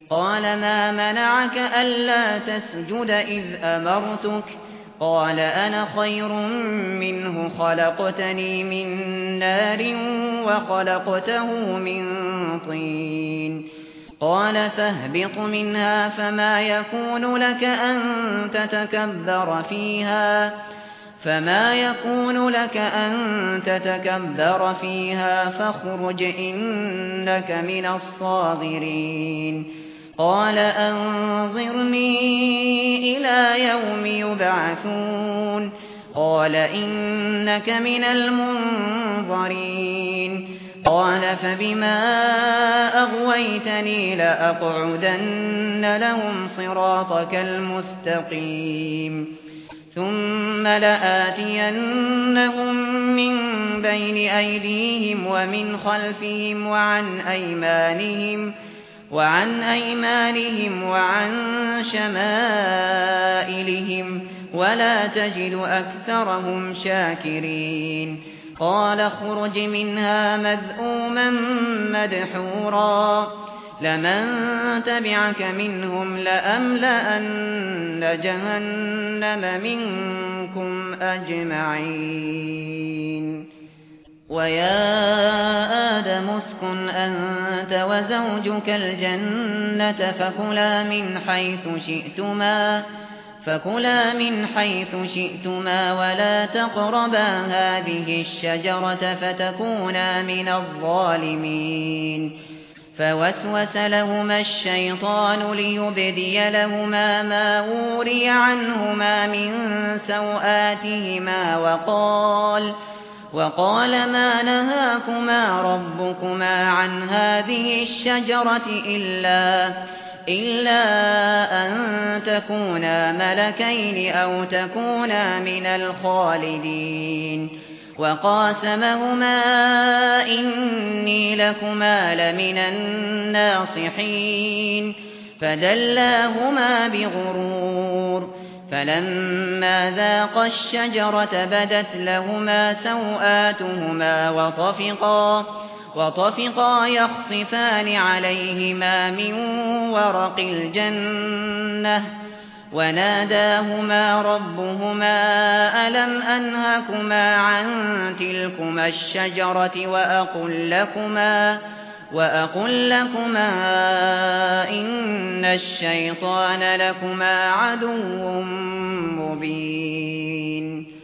قال ما منعك ألا تسجد إذ أمرتك قال أنا خير منه خلقتني من نار وخلقته من طين قال فاهبط منها فما يكون لك أن تتكبر فيها فاخرج إنك من الصاغرين قال أنظرني إلى يوم يبعثون قال إنك من المنظرين قال فبما أغويتني لأقعدن لهم صراطك المستقيم ثم لآتينهم من بين أيديهم ومن خلفهم وعن أيمانهم وعن شمائلهم ولا تجد أكثرهم شاكرين قال اخرج منها مذءوما مدحورا لمن تبعك منهم لأملأن جهنم منكم أجمعين ويا آدم اسكن أنت وزوجك الجنة فكلا من حيث شئتما ولا تقربا هذه الشجرة فتكونا من الظالمين فوسوس لهما الشيطان ليبدي لهما ما وري عنهما من سوآتهما وقال ما نهاكما ربكما عن هذه الشجرة إلا أن تكونا ملكين أو تكونا من الخالدين وقاسمهما إني لكما لمن الناصحين فدلاهما بغرور فلما ذاقا الشجرة بدت لهما سوآتهما وطفقا يخصفان عليهما من ورق الجنة وناداهما ربهما ألم أنهكما عن تلكما الشجرة وأقل لكما إن الشيطان لكما عدو مبين